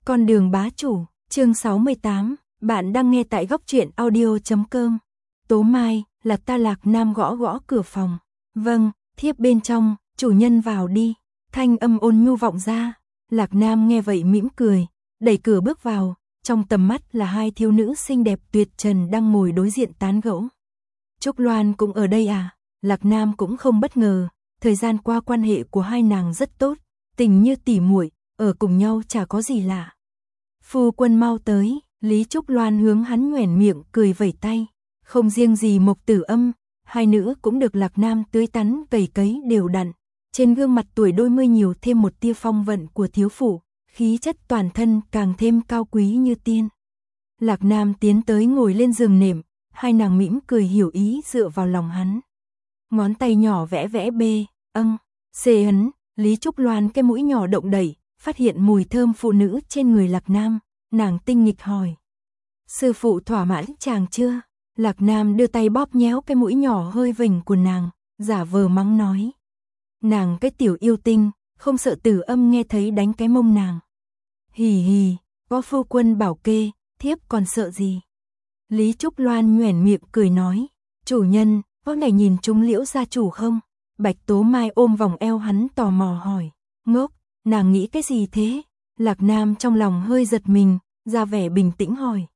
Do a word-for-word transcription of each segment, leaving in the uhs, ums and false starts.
Con đường bá chủ, chương sáu mươi tám, bạn đang nghe tại góc truyện audio chấm com. Tố Mai, là ta. Lạc Nam gõ gõ cửa phòng. Vâng, thiếp bên trong, chủ nhân vào đi. Thanh âm ôn nhu vọng ra. Lạc Nam nghe vậy mỉm cười, đẩy cửa bước vào, trong tầm mắt là hai thiếu nữ xinh đẹp tuyệt trần đang ngồi đối diện tán gẫu. Trúc Loan cũng ở đây à? Lạc Nam cũng không bất ngờ, thời gian qua quan hệ của hai nàng rất tốt, tình như tỉ muội, ở cùng nhau chả có gì lạ. Phu quân mau tới, Lý Trúc Loan hướng hắn nhoẻn miệng cười vẩy tay. Không riêng gì Mộc Tử Âm, hai nữ cũng được Lạc Nam tưới tắn vẩy cấy đều đặn. Trên gương mặt tuổi đôi mươi nhiều thêm một tia phong vận của thiếu phụ, khí chất toàn thân càng thêm cao quý như tiên. Lạc Nam tiến tới ngồi lên giường nệm, hai nàng mỉm cười hiểu ý dựa vào lòng hắn. Ngón tay nhỏ vẽ vẽ B, âng, C ấn, Lý Trúc Loan cái mũi nhỏ động đẩy, phát hiện mùi thơm phụ nữ trên người Lạc Nam, nàng tinh nghịch hỏi. Sư phụ thỏa mãn chàng chưa? Lạc Nam đưa tay bóp nhéo cái mũi nhỏ hơi vểnh của nàng, giả vờ mắng nói. Nàng cái tiểu yêu tinh, không sợ Tử Âm nghe thấy đánh cái mông nàng. Hì hì, có phu quân bảo kê, thiếp còn sợ gì? Lý Trúc Loan nhoẻn miệng cười nói. Chủ nhân, có ngày nhìn chúng Liễu gia chủ không? Bạch Tố Mai ôm vòng eo hắn tò mò hỏi. Ngốc, nàng nghĩ cái gì thế? Lạc Nam trong lòng hơi giật mình, ra vẻ bình tĩnh hỏi.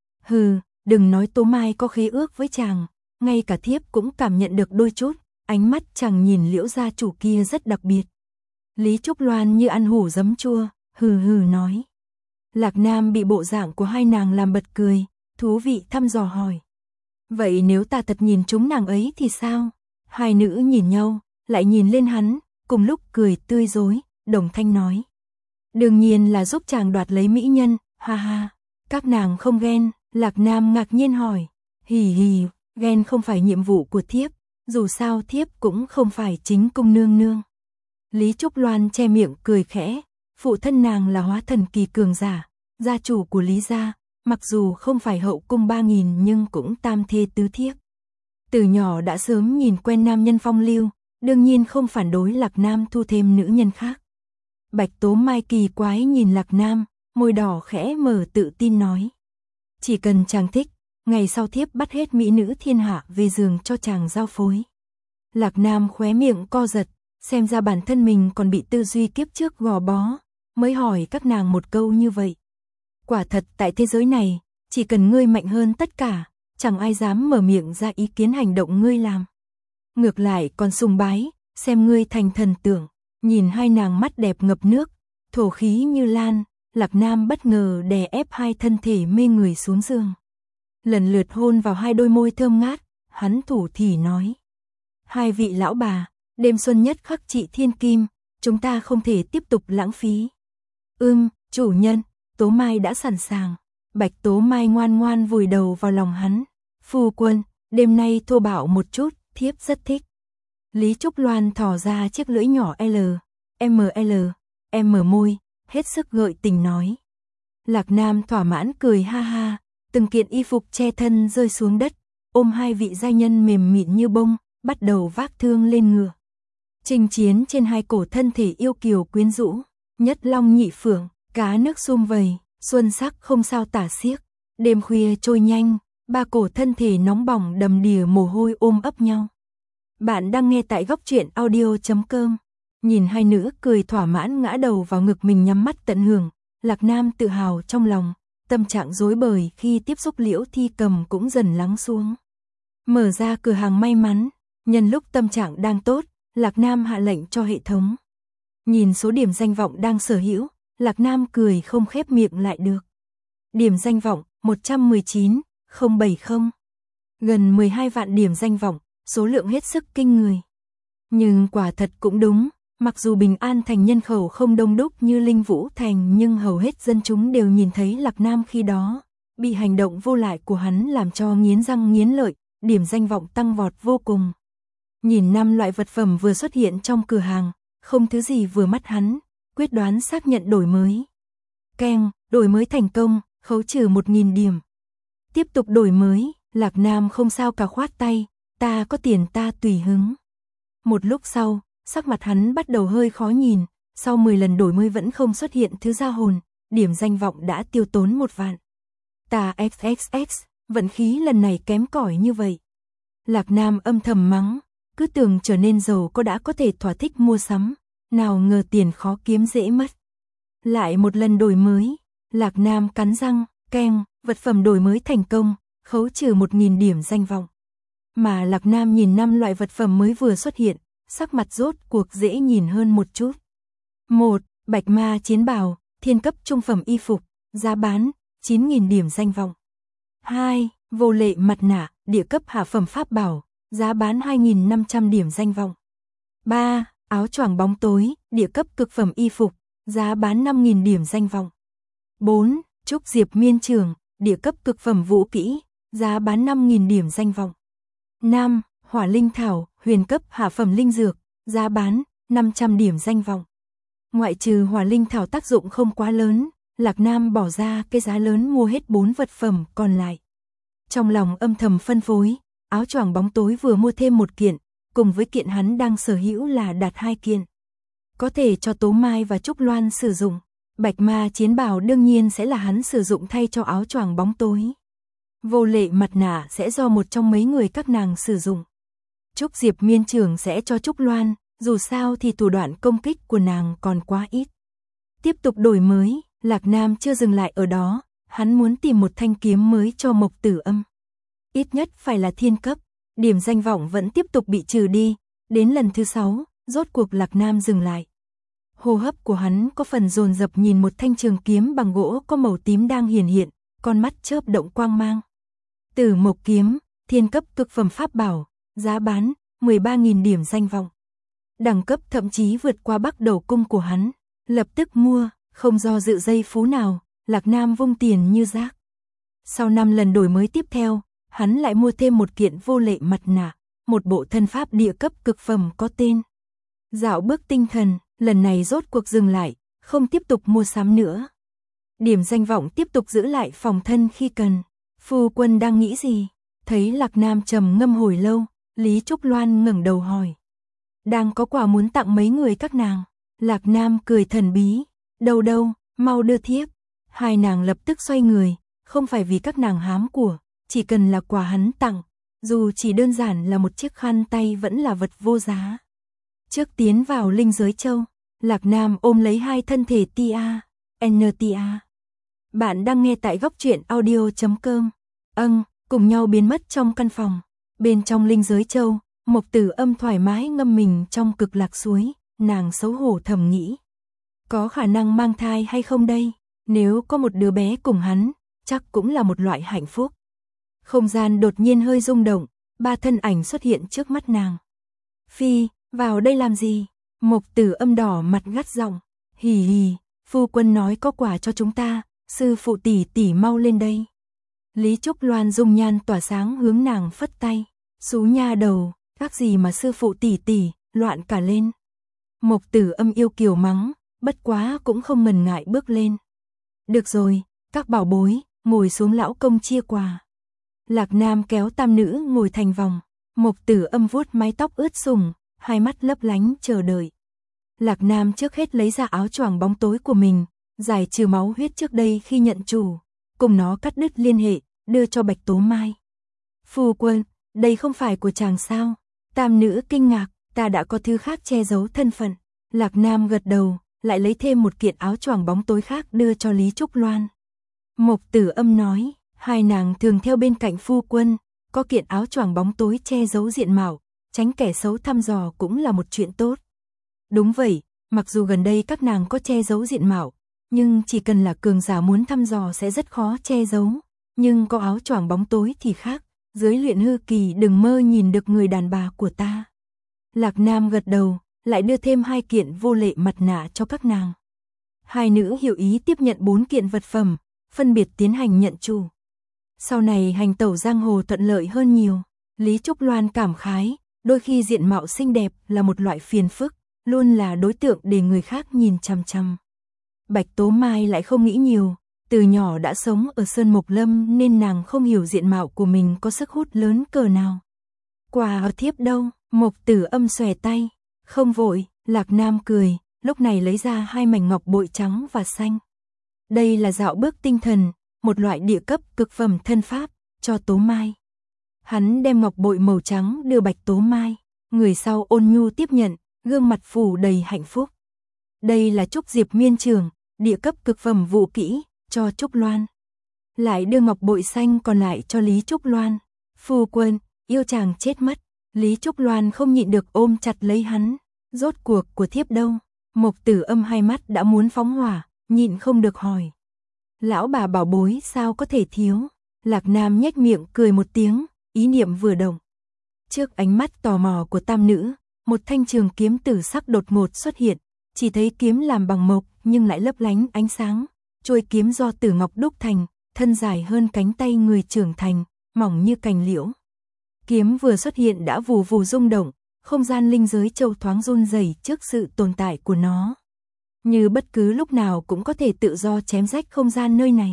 Hừ, đừng nói Tố Mai có khế ước với chàng, ngay cả thiếp cũng cảm nhận được đôi chút, ánh mắt chàng nhìn Liễu gia chủ kia rất đặc biệt. Lý Trúc Loan như ăn hủ giấm chua, hừ hừ nói. Lạc Nam bị bộ dạng của hai nàng làm bật cười, thú vị thăm dò hỏi. Vậy nếu ta thật nhìn chúng nàng ấy thì sao? Hai nữ nhìn nhau, lại nhìn lên hắn, cùng lúc cười tươi rói, đồng thanh nói. Đương nhiên là giúp chàng đoạt lấy mỹ nhân, ha ha. Các nàng không ghen, Lạc Nam ngạc nhiên hỏi. Hì hì, ghen không phải nhiệm vụ của thiếp, dù sao thiếp cũng không phải chính cung nương nương. Lý Trúc Loan che miệng cười khẽ, phụ thân nàng là hóa thần kỳ cường giả, gia chủ của Lý gia, mặc dù không phải hậu cung ba nghìn nhưng cũng tam thê tứ thiếp. Từ nhỏ đã sớm nhìn quen nam nhân phong lưu, đương nhiên không phản đối Lạc Nam thu thêm nữ nhân khác. Bạch Tố Mai kỳ quái nhìn Lạc Nam, môi đỏ khẽ mở tự tin nói. Chỉ cần chàng thích, ngày sau thiếp bắt hết mỹ nữ thiên hạ về giường cho chàng giao phối. Lạc Nam khóe miệng co giật, xem ra bản thân mình còn bị tư duy kiếp trước gò bó, mới hỏi các nàng một câu như vậy. Quả thật tại thế giới này, chỉ cần ngươi mạnh hơn tất cả, chẳng ai dám mở miệng ra ý kiến hành động ngươi làm. Ngược lại còn sùng bái, xem ngươi thành thần tượng. Nhìn hai nàng mắt đẹp ngập nước, thổ khí như lan, Lạc Nam bất ngờ đè ép hai thân thể mê người xuống giường. Lần lượt hôn vào hai đôi môi thơm ngát, hắn thủ thỉ nói. Hai vị lão bà, đêm xuân nhất khắc trị thiên kim, chúng ta không thể tiếp tục lãng phí. Ưm, chủ nhân, Tố Mai đã sẵn sàng. Bạch Tố Mai ngoan ngoan vùi đầu vào lòng hắn. Phu quân, đêm nay thô bạo một chút, thiếp rất thích. Lý Trúc Loan thò ra chiếc lưỡi nhỏ L, M L, M môi, hết sức gợi tình nói. Lạc Nam thỏa mãn cười ha ha, từng kiện y phục che thân rơi xuống đất, ôm hai vị giai nhân mềm mịn như bông, bắt đầu vác thương lên ngựa. Chinh chiến trên hai cổ thân thể yêu kiều quyến rũ, nhất long nhị phượng, cá nước sum vầy, xuân sắc không sao tả xiếc. Đêm khuya trôi nhanh, ba cổ thân thể nóng bỏng đầm đìa mồ hôi ôm ấp nhau. Bạn đang nghe tại góc truyện audio chấm com. Nhìn hai nữ cười thỏa mãn ngã đầu vào ngực mình nhắm mắt tận hưởng, Lạc Nam tự hào trong lòng, tâm trạng rối bời khi tiếp xúc Liễu Thi Cầm cũng dần lắng xuống. Mở ra cửa hàng may mắn, nhân lúc tâm trạng đang tốt, Lạc Nam hạ lệnh cho hệ thống. Nhìn số điểm danh vọng đang sở hữu, Lạc Nam cười không khép miệng lại được. Điểm danh vọng một trăm mười chín nghìn không trăm bảy mươi, gần mười hai vạn điểm danh vọng, số lượng hết sức kinh người. Nhưng quả thật cũng đúng, mặc dù Bình An Thành nhân khẩu không đông đúc như Linh Vũ Thành nhưng hầu hết dân chúng đều nhìn thấy Lạc Nam khi đó, bị hành động vô lại của hắn làm cho nghiến răng nghiến lợi, điểm danh vọng tăng vọt vô cùng. Nhìn năm loại vật phẩm vừa xuất hiện trong cửa hàng, không thứ gì vừa mắt hắn, quyết đoán xác nhận đổi mới. Keng, đổi mới thành công, khấu trừ một nghìn điểm. Tiếp tục đổi mới, Lạc Nam không sao cả khoát tay, ta có tiền ta tùy hứng. Một lúc sau, sắc mặt hắn bắt đầu hơi khó nhìn, sau mười lần đổi mới vẫn không xuất hiện thứ ra hồn, điểm danh vọng đã tiêu tốn một vạn. Ta xx x, vận khí lần này kém cỏi như vậy. Lạc Nam âm thầm mắng, cứ tưởng trở nên giàu có đã có thể thỏa thích mua sắm, nào ngờ tiền khó kiếm dễ mất. Lại một lần đổi mới, Lạc Nam cắn răng, keng, vật phẩm đổi mới thành công, khấu trừ một nghìn điểm danh vọng. Mà Lạc Nam nhìn năm loại vật phẩm mới vừa xuất hiện, sắc mặt rốt cuộc dễ nhìn hơn một chút. một. Bạch ma chiến bào, thiên cấp trung phẩm y phục, giá bán chín nghìn điểm danh vọng. hai. Vô lệ mặt nạ, địa cấp hạ phẩm pháp bảo, giá bán hai nghìn năm trăm điểm danh vọng. ba. Áo choàng bóng tối, địa cấp cực phẩm y phục, giá bán năm nghìn điểm danh vọng. bốn. Trúc diệp miên trường, địa cấp cực phẩm vũ kỹ, giá bán năm nghìn điểm danh vọng. năm. Hỏa linh thảo, huyền cấp hạ phẩm linh dược, giá bán năm trăm điểm danh vọng. Ngoại trừ hỏa linh thảo tác dụng không quá lớn, Lạc Nam bỏ ra cái giá lớn mua hết bốn vật phẩm còn lại. Trong lòng âm thầm phân phối, áo choàng bóng tối vừa mua thêm một kiện, cùng với kiện hắn đang sở hữu là đạt hai kiện. Có thể cho Tố Mai và Trúc Loan sử dụng. Bạch ma chiến bào đương nhiên sẽ là hắn sử dụng thay cho áo choàng bóng tối. Vô lệ mặt nạ sẽ do một trong mấy người các nàng sử dụng. Trúc diệp miên trường sẽ cho Trúc Loan, dù sao thì thủ đoạn công kích của nàng còn quá ít. Tiếp tục đổi mới, Lạc Nam chưa dừng lại ở đó, hắn muốn tìm một thanh kiếm mới cho Mộc Tử Âm. Ít nhất phải là thiên cấp, điểm danh vọng vẫn tiếp tục bị trừ đi, đến lần thứ sáu, rốt cuộc Lạc Nam dừng lại. Hô hấp của hắn có phần dồn dập nhìn một thanh trường kiếm bằng gỗ có màu tím đang hiển hiện, con mắt chớp động quang mang. Tử Mộc kiếm, thiên cấp cực phẩm pháp bảo, giá bán mười ba nghìn điểm danh vọng. Đẳng cấp thậm chí vượt qua Bắc Đầu cung của hắn, lập tức mua, không do dự giây phút nào, Lạc Nam vung tiền như rác. Sau năm lần đổi mới tiếp theo, hắn lại mua thêm một kiện vô lệ mặt nạ, một bộ thân pháp địa cấp cực phẩm có tên Dạo bước tinh thần, lần này rốt cuộc dừng lại, không tiếp tục mua sắm nữa. Điểm danh vọng tiếp tục giữ lại phòng thân khi cần. Phu quân đang nghĩ gì? Thấy Lạc Nam trầm ngâm hồi lâu, Lý Trúc Loan ngẩng đầu hỏi. Đang có quà muốn tặng mấy người các nàng. Lạc Nam cười thần bí. Đâu đâu, mau đưa thiếp. Hai nàng lập tức xoay người, không phải vì các nàng hám của, chỉ cần là quà hắn tặng, dù chỉ đơn giản là một chiếc khăn tay vẫn là vật vô giá. Trước tiến vào linh giới châu, Lạc Nam ôm lấy hai thân thể Tia, en tê a. Bạn đang nghe tại góc truyện audio chấm com. Âng, cùng nhau biến mất trong căn phòng. Bên trong linh giới châu, Mộc Tử Âm thoải mái ngâm mình trong cực lạc suối, nàng xấu hổ thầm nghĩ. Có khả năng mang thai hay không đây? Nếu có một đứa bé cùng hắn, chắc cũng là một loại hạnh phúc. Không gian đột nhiên hơi rung động, ba thân ảnh xuất hiện trước mắt nàng. Phi, vào đây làm gì? Mộc Tử Âm đỏ mặt gắt giọng. Hì hì, phu quân nói có quà cho chúng ta, sư phụ tỷ tỷ mau lên đây. Lý Trúc Loan dung nhan tỏa sáng hướng nàng phất tay. Xú nha đầu, các gì mà sư phụ tỷ tỷ, loạn cả lên. Mộc Tử Âm yêu kiều mắng, bất quá cũng không ngần ngại bước lên. Được rồi, các bảo bối, ngồi xuống lão công chia quà. Lạc Nam kéo tam nữ ngồi thành vòng, Mộc Tử Âm vuốt mái tóc ướt sũng, hai mắt lấp lánh chờ đợi. Lạc Nam trước hết lấy ra áo choàng bóng tối của mình, giải trừ máu huyết trước đây khi nhận chủ, cùng nó cắt đứt liên hệ, đưa cho Bạch Tố Mai. Phu quân, đây không phải của chàng sao? Tam nữ kinh ngạc, ta đã có thứ khác che giấu thân phận. Lạc Nam gật đầu, lại lấy thêm một kiện áo choàng bóng tối khác đưa cho Lý Trúc Loan. Mộc Tử Âm nói, hai nàng thường theo bên cạnh phu quân, có kiện áo choàng bóng tối che giấu diện mạo, tránh kẻ xấu thăm dò cũng là một chuyện tốt. Đúng vậy, mặc dù gần đây các nàng có che giấu diện mạo, nhưng chỉ cần là cường giả muốn thăm dò sẽ rất khó che giấu, nhưng có áo choàng bóng tối thì khác, dưới luyện hư kỳ đừng mơ nhìn được người đàn bà của ta. Lạc Nam gật đầu, lại đưa thêm hai kiện vô lệ mặt nạ cho các nàng. Hai nữ hiểu ý tiếp nhận bốn kiện vật phẩm, phân biệt tiến hành nhận chủ. Sau này hành tẩu giang hồ thuận lợi hơn nhiều. Lý Trúc Loan cảm khái, đôi khi diện mạo xinh đẹp là một loại phiền phức, luôn là đối tượng để người khác nhìn chằm chằm. Bạch Tố Mai lại không nghĩ nhiều, từ nhỏ đã sống ở Sơn Mộc Lâm nên nàng không hiểu diện mạo của mình có sức hút lớn cỡ nào. Quà ở thiếp đâu? Mộc Tử Âm xòe tay. Không vội, Lạc Nam cười, lúc này lấy ra hai mảnh ngọc bội trắng và xanh. Đây là dạo bước tinh thần, một loại địa cấp cực phẩm thân pháp, cho Tố Mai. Hắn đem ngọc bội màu trắng đưa Bạch Tố Mai, người sau ôn nhu tiếp nhận, gương mặt phủ đầy hạnh phúc. Đây là trúc diệp miên trường, địa cấp cực phẩm vũ kỹ, cho Trúc Loan. Lại đưa ngọc bội xanh còn lại cho Lý Trúc Loan. Phu quân, yêu chàng chết mất. Lý Trúc Loan không nhịn được ôm chặt lấy hắn. Rốt cuộc của thiếp đâu? Mộc Tử Âm hai mắt đã muốn phóng hỏa, nhịn không được hỏi. Lão bà bảo bối sao có thể thiếu? Lạc Nam nhếch miệng cười một tiếng, ý niệm vừa động. Trước ánh mắt tò mò của tam nữ, một thanh trường kiếm tử sắc đột ngột xuất hiện, chỉ thấy kiếm làm bằng mộc nhưng lại lấp lánh ánh sáng, chuôi kiếm do tử ngọc đúc thành, thân dài hơn cánh tay người trưởng thành, mỏng như cành liễu. Kiếm vừa xuất hiện đã vù vù rung động, không gian linh giới châu thoáng run rẩy trước sự tồn tại của nó. Như bất cứ lúc nào cũng có thể tự do chém rách không gian nơi này.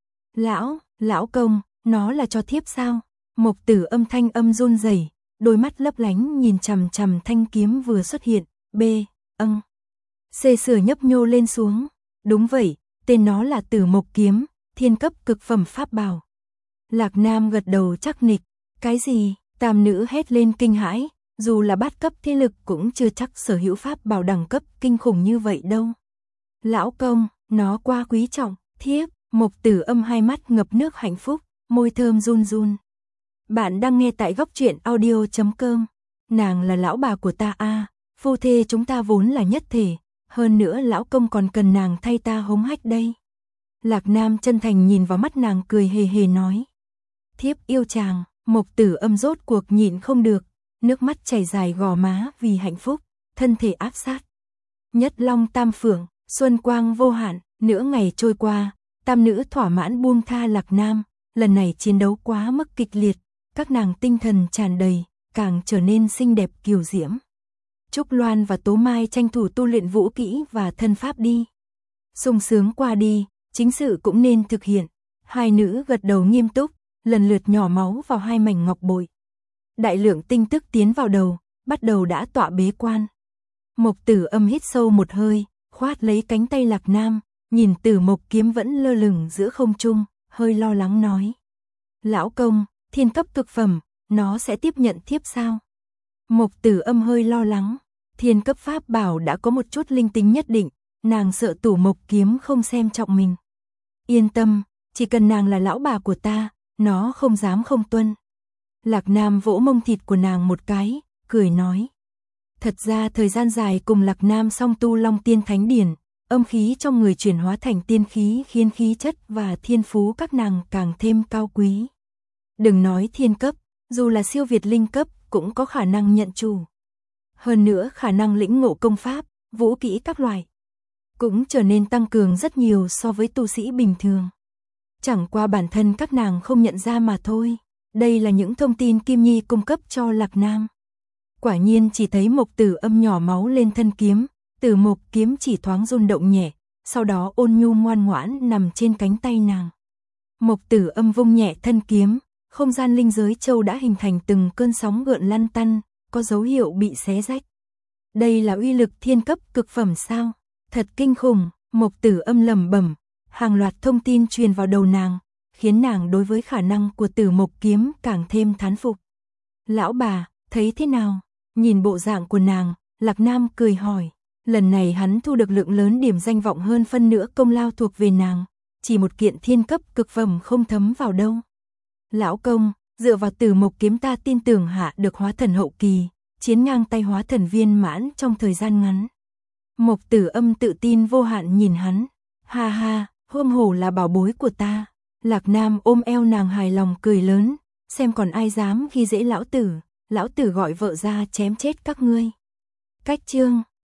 Lão, lão công, nó là cho thiếp sao? Mộc Tử Âm thanh âm run rẩy, đôi mắt lấp lánh nhìn chằm chằm thanh kiếm vừa xuất hiện. B, âng. Xê sửa nhấp nhô lên xuống. Đúng vậy, tên nó là Tử Mộc kiếm, thiên cấp cực phẩm pháp bảo. Lạc Nam gật đầu chắc nịch. Cái gì? Tam nữ hét lên kinh hãi, dù là bát cấp thế lực cũng chưa chắc sở hữu pháp bảo đẳng cấp kinh khủng như vậy đâu. Lão công, nó quá quý trọng, thiếp. Mộc Tử Âm hai mắt ngập nước hạnh phúc, môi thơm run run. Bạn đang nghe tại góc truyện audio chấm com. Nàng là lão bà của ta a, à, phu thê chúng ta vốn là nhất thể, hơn nữa lão công còn cần nàng thay ta hống hách đây. Lạc Nam chân thành nhìn vào mắt nàng cười hề hề nói. Thiếp yêu chàng. Mộc Tử Âm rốt cuộc nhịn không được, nước mắt chảy dài gò má vì hạnh phúc, thân thể áp sát. Nhất long tam phượng, xuân quang vô hạn, nửa ngày trôi qua, tam nữ thỏa mãn buông tha Lạc Nam, lần này chiến đấu quá mức kịch liệt, các nàng tinh thần tràn đầy, càng trở nên xinh đẹp kiều diễm. Trúc Loan và Tố Mai tranh thủ tu luyện vũ kỹ và thân pháp đi. Sung sướng qua đi, chính sự cũng nên thực hiện. Hai nữ gật đầu nghiêm túc, lần lượt nhỏ máu vào hai mảnh ngọc bội. Đại lượng tinh tức tiến vào đầu, bắt đầu đã tọa bế quan. Mộc Tử Âm hít sâu một hơi, khoát lấy cánh tay Lạc Nam, nhìn Tử Mộc kiếm vẫn lơ lửng giữa không trung, hơi lo lắng nói. Lão công, thiên cấp cực phẩm, nó sẽ tiếp nhận thiếp sao? Mộc Tử Âm hơi lo lắng, thiên cấp pháp bảo đã có một chút linh tính nhất định, nàng sợ Tử Mộc kiếm không xem trọng mình. Yên tâm, chỉ cần nàng là lão bà của ta, nó không dám không tuân. Lạc Nam vỗ mông thịt của nàng một cái, cười nói. Thật ra thời gian dài cùng Lạc Nam song tu Long Tiên Thánh Điển, âm khí trong người chuyển hóa thành tiên khí khiến khí chất và thiên phú các nàng càng thêm cao quý. Đừng nói thiên cấp, dù là siêu việt linh cấp cũng có khả năng nhận chủ. Hơn nữa khả năng lĩnh ngộ công pháp, vũ kỹ các loại cũng trở nên tăng cường rất nhiều so với tu sĩ bình thường. Chẳng qua bản thân các nàng không nhận ra mà thôi. Đây là những thông tin Kim Nhi cung cấp cho Lạc Nam. Quả nhiên chỉ thấy Mộc Tử Âm nhỏ máu lên thân kiếm, Tử Mộc kiếm chỉ thoáng rung động nhẹ, sau đó ôn nhu ngoan ngoãn nằm trên cánh tay nàng. Mộc Tử Âm vung nhẹ thân kiếm, không gian linh giới châu đã hình thành từng cơn sóng gợn lăn tăn, có dấu hiệu bị xé rách. Đây là uy lực thiên cấp cực phẩm sao? Thật kinh khủng, Mộc Tử Âm lẩm bẩm, hàng loạt thông tin truyền vào đầu nàng, khiến nàng đối với khả năng của Tử Mộc kiếm càng thêm thán phục. Lão bà, thấy thế nào? Nhìn bộ dạng của nàng, Lạc Nam cười hỏi. Lần này hắn thu được lượng lớn điểm danh vọng hơn phân nửa công lao thuộc về nàng, chỉ một kiện thiên cấp cực phẩm không thấm vào đâu. Lão công, dựa vào Tử Mộc kiếm ta tin tưởng hạ được hóa thần hậu kỳ, chiến ngang tay hóa thần viên mãn trong thời gian ngắn. Mộc Tử Âm tự tin vô hạn nhìn hắn. Ha ha, hôm hổ là bảo bối của ta. Lạc Nam ôm eo nàng hài lòng cười lớn, xem còn ai dám khi dễ lão tử, lão tử gọi vợ ra chém chết các ngươi. Cách chương